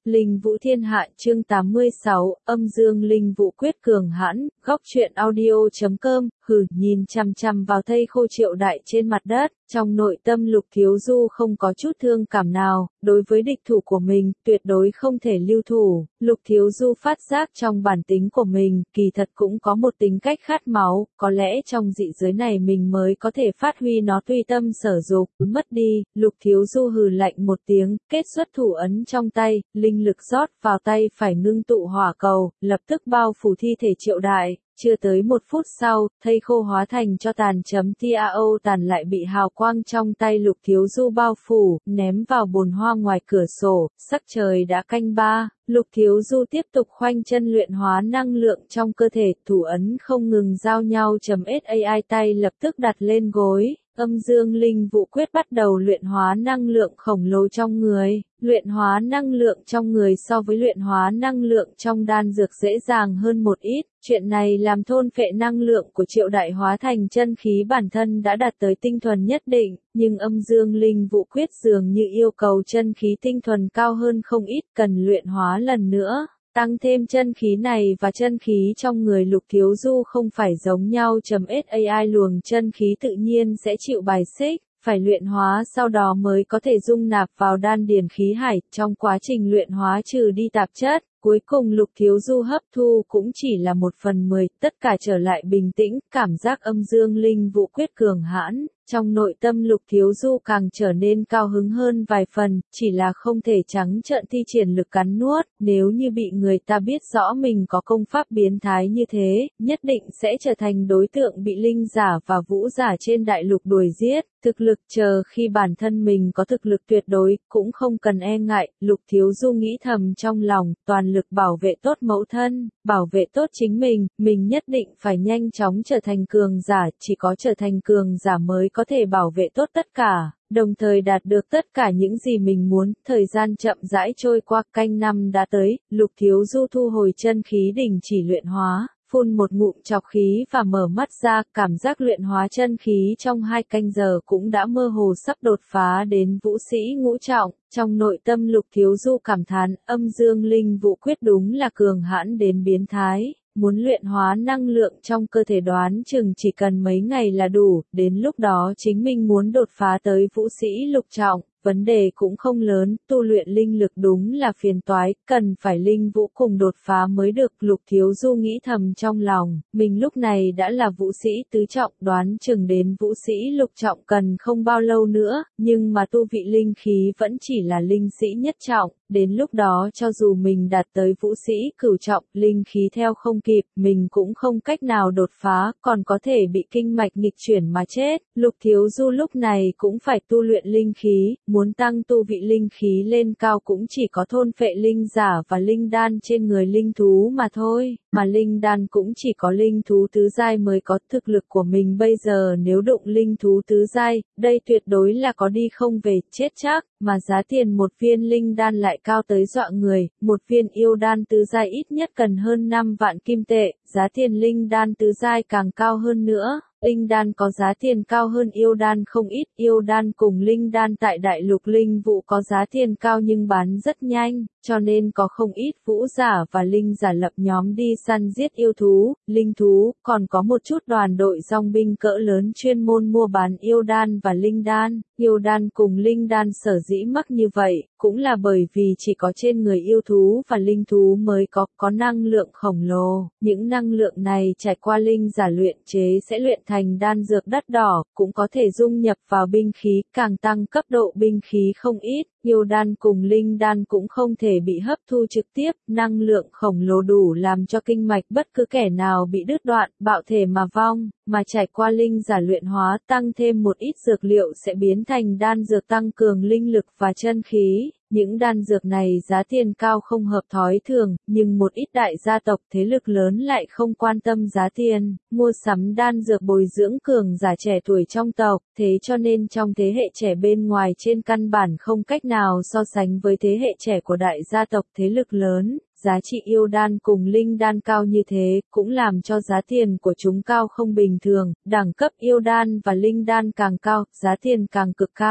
Linh Vũ Thiên Hạ chương 86, âm dương linh vũ quyết cường hãn, góc truyện audio.com, nhìn chằm chằm vào thây khô Triệu Đại trên mặt đất, trong nội tâm Lục Thiếu Du không có chút thương cảm nào, đối với địch thủ của mình, tuyệt đối không thể lưu thủ. Lục Thiếu Du phát giác trong bản tính của mình, kỳ thật cũng có một tính cách khát máu, có lẽ trong dị giới này mình mới có thể phát huy nó tùy tâm sở dục, mất đi. Lục Thiếu Du hừ lạnh một tiếng, kết xuất thủ ấn trong tay, linh lực rót vào tay phải ngưng tụ hỏa cầu, lập tức bao phủ thi thể Triệu Đại. Chưa tới 1 phút sau, thây khô hóa thành cho tàn chấm TAO tàn lại bị hào quang trong tay Lục Thiếu Du bao phủ, ném vào bồn hoa ngoài cửa sổ, sắc trời đã canh 3. Lục Thiếu Du tiếp tục khoanh chân luyện hóa năng lượng trong cơ thể, thủ ấn không ngừng giao nhau .SAI tay lập tức đặt lên gối. Âm dương linh vũ quyết bắt đầu luyện hóa năng lượng khổng lồ trong người. Luyện hóa năng lượng trong người so với luyện hóa năng lượng trong đan dược dễ dàng hơn một ít. Chuyện này làm thôn phệ năng lượng của Triệu Đại hóa thành chân khí bản thân đã đạt tới tinh thuần nhất định, nhưng âm dương linh vũ quyết dường như yêu cầu chân khí tinh thuần cao hơn không ít, cần luyện hóa lần nữa. Tăng thêm chân khí này và chân khí trong người Lục Thiếu Du không phải giống nhau .SAI luồng chân khí tự nhiên sẽ chịu bài xích, phải luyện hóa sau đó mới có thể dung nạp vào đan điền khí hải, trong quá trình luyện hóa trừ đi tạp chất. Cuối cùng Lục Thiếu Du hấp thu cũng chỉ là 1/10, tất cả trở lại bình tĩnh, cảm giác âm dương linh vũ quyết cường hãn. Trong nội tâm Lục Thiếu Du càng trở nên cao hứng hơn vài phần, chỉ là không thể trắng trợn thi triển lực cắn nuốt, nếu như bị người ta biết rõ mình có công pháp biến thái như thế, nhất định sẽ trở thành đối tượng bị linh giả và vũ giả trên đại lục đuổi giết. Thực lực chờ khi bản thân mình có thực lực tuyệt đối, cũng không cần e ngại, Lục Thiếu Du nghĩ thầm trong lòng, toàn lực bảo vệ tốt mẫu thân, bảo vệ tốt chính mình nhất định phải nhanh chóng trở thành cường giả, chỉ có trở thành cường giả mới có thể bảo vệ tốt tất cả, đồng thời đạt được tất cả những gì mình muốn. Thời gian chậm rãi trôi qua, canh 5 đã tới, Lục Thiếu Du thu hồi chân khí đình chỉ luyện hóa. Phun một ngụm trọc khí và mở mắt ra, cảm giác luyện hóa chân khí trong 2 canh giờ cũng đã mơ hồ sắp đột phá đến vũ sĩ ngũ trọng. Trong nội tâm Lục Thiếu Du cảm thán, âm dương linh vũ quyết đúng là cường hãn đến biến thái. Muốn luyện hóa năng lượng trong cơ thể đoán chừng chỉ cần mấy ngày là đủ, đến lúc đó chính mình muốn đột phá tới vũ sĩ lục trọng. Vấn đề cũng không lớn, tu luyện linh lực đúng là phiền toái, cần phải linh vũ cùng đột phá mới được. Lục Thiếu Du nghĩ thầm trong lòng, mình lúc này đã là vũ sĩ tứ trọng, đoán chừng đến vũ sĩ lục trọng cần không bao lâu nữa, nhưng mà tu vị linh khí vẫn chỉ là linh sĩ nhất trọng, đến lúc đó cho dù mình đạt tới vũ sĩ cửu trọng, linh khí theo không kịp, mình cũng không cách nào đột phá, còn có thể bị kinh mạch nghịch chuyển mà chết. Lục Thiếu Du lúc này cũng phải tu luyện linh khí. Muốn tăng tu vị linh khí lên cao cũng chỉ có thôn phệ linh giả và linh đan trên người linh thú mà thôi, mà linh đan cũng chỉ có linh thú tứ giai mới có. Thực lực của mình bây giờ nếu đụng linh thú tứ giai, đây tuyệt đối là có đi không về, chết chắc, mà giá tiền một viên linh đan lại cao tới dọa người, một viên yêu đan tứ giai ít nhất cần hơn 5 vạn kim tệ, giá tiền linh đan tứ giai càng cao hơn nữa. Linh đan có giá tiền cao hơn yêu đan không ít, yêu đan cùng linh đan tại đại lục linh vũ có giá tiền cao nhưng bán rất nhanh, cho nên có không ít vũ giả và linh giả lập nhóm đi săn giết yêu thú, linh thú, còn có một chút đoàn đội dòng binh cỡ lớn chuyên môn mua bán yêu đan và linh đan. Yêu đan cùng linh đan sở dĩ mắc như vậy, cũng là bởi vì chỉ có trên người yêu thú và linh thú mới có năng lượng khổng lồ. Những năng lượng này trải qua linh giả luyện chế sẽ luyện thành đan dược đắt đỏ, cũng có thể dung nhập vào binh khí, càng tăng cấp độ binh khí không ít. Yêu đan cùng linh đan cũng không thể bị hấp thu trực tiếp, năng lượng khổng lồ đủ làm cho kinh mạch bất cứ kẻ nào bị đứt đoạn, bạo thể mà vong, mà trải qua linh giả luyện hóa, tăng thêm một ít dược liệu sẽ biến thành đan dược tăng cường linh lực và chân khí. Những đan dược này giá tiền cao không hợp thói thường, nhưng một ít đại gia tộc thế lực lớn lại không quan tâm giá tiền, mua sắm đan dược bồi dưỡng cường giả trẻ tuổi trong tộc, thế cho nên trong thế hệ trẻ bên ngoài trên căn bản không cách nào so sánh với thế hệ trẻ của đại gia tộc thế lực lớn. Giá trị yêu đan cùng linh đan cao như thế, cũng làm cho giá tiền của chúng cao không bình thường, đẳng cấp yêu đan và linh đan càng cao, giá tiền càng cực cao.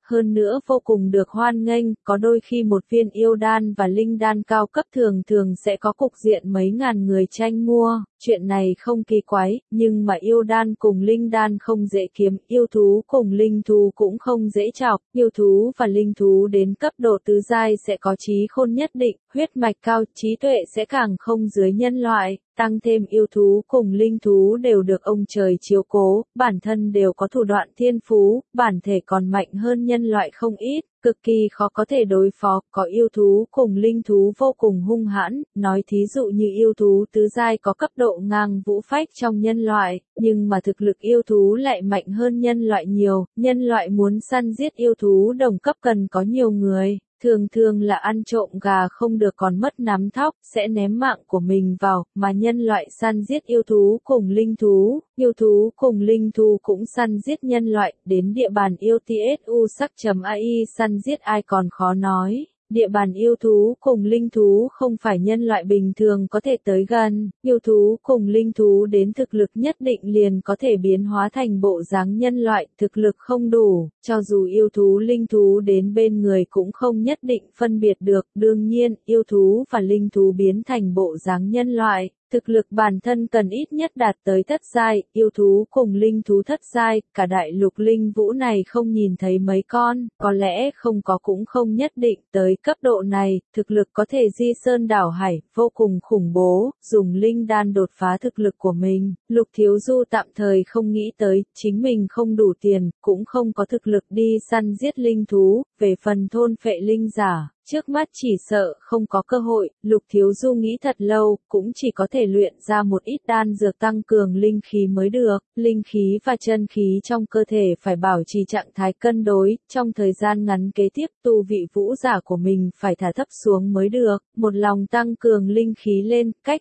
hơn nữa vô cùng được hoan nghênh, có đôi khi một viên yêu đan và linh đan cao cấp thường thường sẽ có cục diện mấy ngàn người tranh mua. Chuyện này không kỳ quái, nhưng mà yêu đan cùng linh đan không dễ kiếm, yêu thú cùng linh thú cũng không dễ chọc, yêu thú và linh thú đến cấp độ tứ giai sẽ có trí khôn nhất định, huyết mạch cao, trí tuệ sẽ càng không dưới nhân loại. Tăng thêm yêu thú cùng linh thú đều được ông trời chiếu cố, bản thân đều có thủ đoạn thiên phú, bản thể còn mạnh hơn nhân loại không ít, cực kỳ khó có thể đối phó, có yêu thú cùng linh thú vô cùng hung hãn, nói thí dụ như yêu thú tứ giai có cấp độ ngang vũ phách trong nhân loại, nhưng mà thực lực yêu thú lại mạnh hơn nhân loại nhiều, nhân loại muốn săn giết yêu thú đồng cấp cần có nhiều người. Thường thường là ăn trộm gà không được còn mất nắm thóc, sẽ ném mạng của mình vào, mà nhân loại săn giết yêu thú cùng linh thú cũng săn giết nhân loại, đến địa bàn yêu tsu sắc.ai săn giết ai còn khó nói. Địa bàn yêu thú cùng linh thú không phải nhân loại bình thường có thể tới gần, yêu thú cùng linh thú đến thực lực nhất định liền có thể biến hóa thành bộ dáng nhân loại, thực lực không đủ, cho dù yêu thú linh thú đến bên người cũng không nhất định phân biệt được, đương nhiên, yêu thú và linh thú biến thành bộ dáng nhân loại. Thực lực bản thân cần ít nhất đạt tới thất giai, yêu thú cùng linh thú thất giai, cả đại lục linh vũ này không nhìn thấy mấy con, có lẽ không có cũng không nhất định, tới cấp độ này, thực lực có thể di sơn đảo hải, vô cùng khủng bố, dùng linh đan đột phá thực lực của mình. Lục Thiếu Du tạm thời không nghĩ tới, chính mình không đủ tiền, cũng không có thực lực đi săn giết linh thú, về phần thôn phệ linh giả. Trước mắt chỉ sợ không có cơ hội, Lục Thiếu Du nghĩ thật lâu, cũng chỉ có thể luyện ra một ít đan dược tăng cường linh khí mới được, linh khí và chân khí trong cơ thể phải bảo trì trạng thái cân đối, trong thời gian ngắn kế tiếp tu vị vũ giả của mình phải thả thấp xuống mới được, một lòng tăng cường linh khí lên, cách